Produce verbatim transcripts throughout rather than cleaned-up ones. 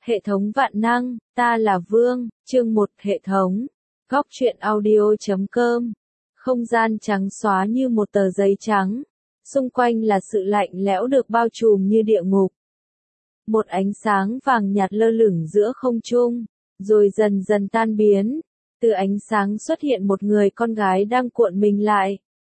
Hệ thống vạn năng, ta là Vương, chương một hệ thống. Góc truyện audio chấm com. Không gian trắng xóa như một tờ giấy trắng. Xung quanh là sự lạnh lẽo được bao trùm như địa ngục. Một ánh sáng vàng nhạt lơ lửng giữa không trung, rồi dần dần tan biến. Từ ánh sáng xuất hiện một người con gái đang cuộn mình lại.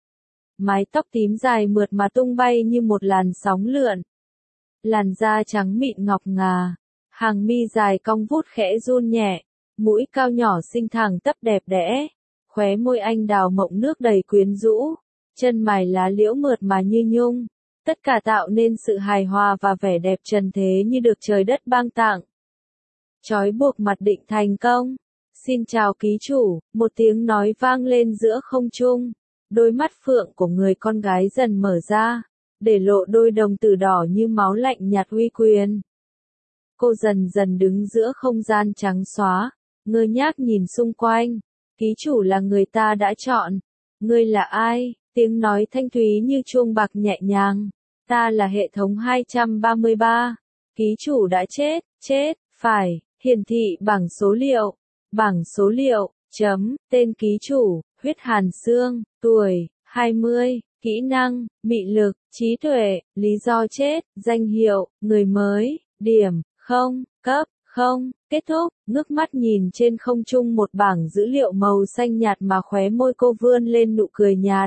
Mái tóc tím dài mượt mà tung bay như một làn sóng lượn. Làn da trắng mịn ngọc ngà. Hàng mi dài cong vút khẽ run nhẹ, mũi cao nhỏ xinh thẳng tắp đẹp đẽ, khóe môi anh đào mộng nước đầy quyến rũ, chân mày lá liễu mượt mà như nhung, tất cả tạo nên sự hài hòa và vẻ đẹp trần thế như được trời đất ban tặng. Trói buộc mặt định thành công. Xin chào ký chủ, một tiếng nói vang lên giữa không trung, đôi mắt phượng của người con gái dần mở ra, để lộ đôi đồng tử đỏ như máu lạnh nhạt uy quyền. Cô dần dần đứng giữa không gian trắng xóa, ngơ ngác nhìn xung quanh. Ký chủ là người ta đã chọn. Ngươi là ai? Tiếng nói thanh thúy như chuông bạc nhẹ nhàng. Ta là hệ thống hai trăm ba mươi ba. Ký chủ đã chết, chết, phải, hiển thị bảng số liệu. Bảng số liệu, chấm, tên ký chủ, huyết hàn xương, tuổi, hai mươi, kỹ năng, mị lực, trí tuệ, lý do chết, danh hiệu, người mới, điểm. Không, cấp, không, kết thúc, ngước mắt nhìn trên không trung một bảng dữ liệu màu xanh nhạt mà khóe môi cô vươn lên nụ cười nhạt.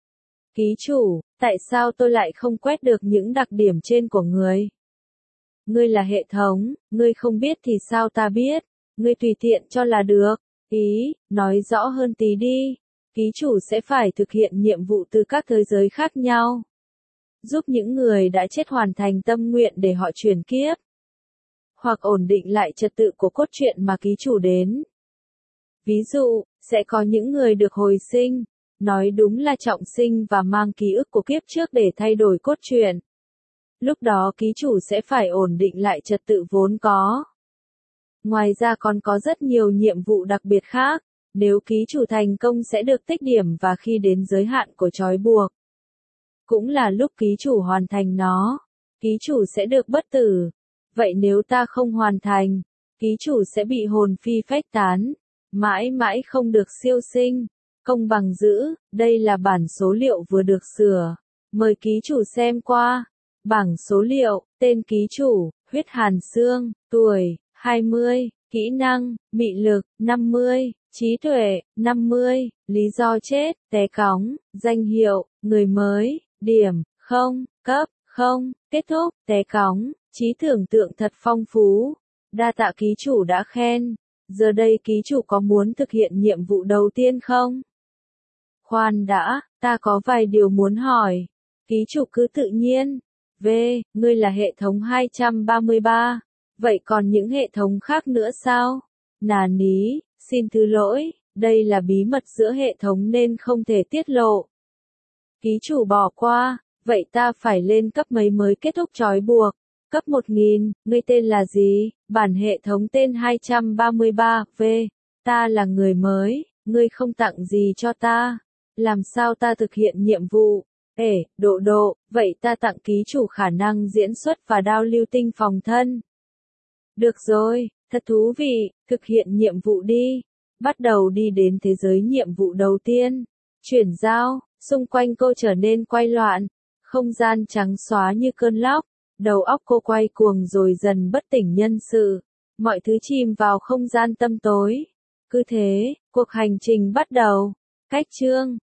Ký chủ, tại sao tôi lại không quét được những đặc điểm trên của người? Ngươi là hệ thống, ngươi không biết thì sao ta biết, ngươi tùy tiện cho là được. Ý, nói rõ hơn tí đi, ký chủ sẽ phải thực hiện nhiệm vụ từ các thế giới khác nhau. Giúp những người đã chết hoàn thành tâm nguyện để họ chuyển kiếp. Hoặc ổn định lại trật tự của cốt truyện mà ký chủ đến. Ví dụ, sẽ có những người được hồi sinh, nói đúng là trọng sinh và mang ký ức của kiếp trước để thay đổi cốt truyện. Lúc đó ký chủ sẽ phải ổn định lại trật tự vốn có. Ngoài ra còn có rất nhiều nhiệm vụ đặc biệt khác, nếu ký chủ thành công sẽ được tích điểm và khi đến giới hạn của trói buộc. Cũng là lúc ký chủ hoàn thành nó, ký chủ sẽ được bất tử. Vậy nếu ta không hoàn thành, ký chủ sẽ bị hồn phi phách tán, mãi mãi không được siêu sinh. Công bằng giữ, đây là bản số liệu vừa được sửa. Mời ký chủ xem qua. Bảng số liệu, tên ký chủ, huyết hàn xương, tuổi, hai mươi, kỹ năng, mị lực, năm mươi, trí tuệ, năm mươi, lý do chết, té cóng, danh hiệu, người mới, điểm, không, cấp, không, kết thúc, té cóng. Trí tưởng tượng thật phong phú. Đa tạ ký chủ đã khen. Giờ đây ký chủ có muốn thực hiện nhiệm vụ đầu tiên không? Khoan đã, ta có vài điều muốn hỏi. Ký chủ cứ tự nhiên. V, ngươi là hệ thống hai trăm ba mươi ba. Vậy còn những hệ thống khác nữa sao? Nà ní, xin thứ lỗi, đây là bí mật giữa hệ thống nên không thể tiết lộ. Ký chủ bỏ qua, vậy ta phải lên cấp mấy mới kết thúc trói buộc? Cấp một nghìn, ngươi tên là gì? Bản hệ thống tên hai trăm ba mươi ba, V. Ta là người mới, ngươi không tặng gì cho ta. Làm sao ta thực hiện nhiệm vụ? Ê, độ độ, vậy ta tặng ký chủ khả năng diễn xuất và đao lưu tinh phòng thân. Được rồi, thật thú vị, thực hiện nhiệm vụ đi. Bắt đầu đi đến thế giới nhiệm vụ đầu tiên. Chuyển giao, xung quanh cô trở nên quay loạn. Không gian trắng xóa như cơn lốc. Đầu óc cô quay cuồng rồi dần bất tỉnh nhân sự. Mọi thứ chìm vào không gian tăm tối. Cứ thế, cuộc hành trình bắt đầu. Cách chương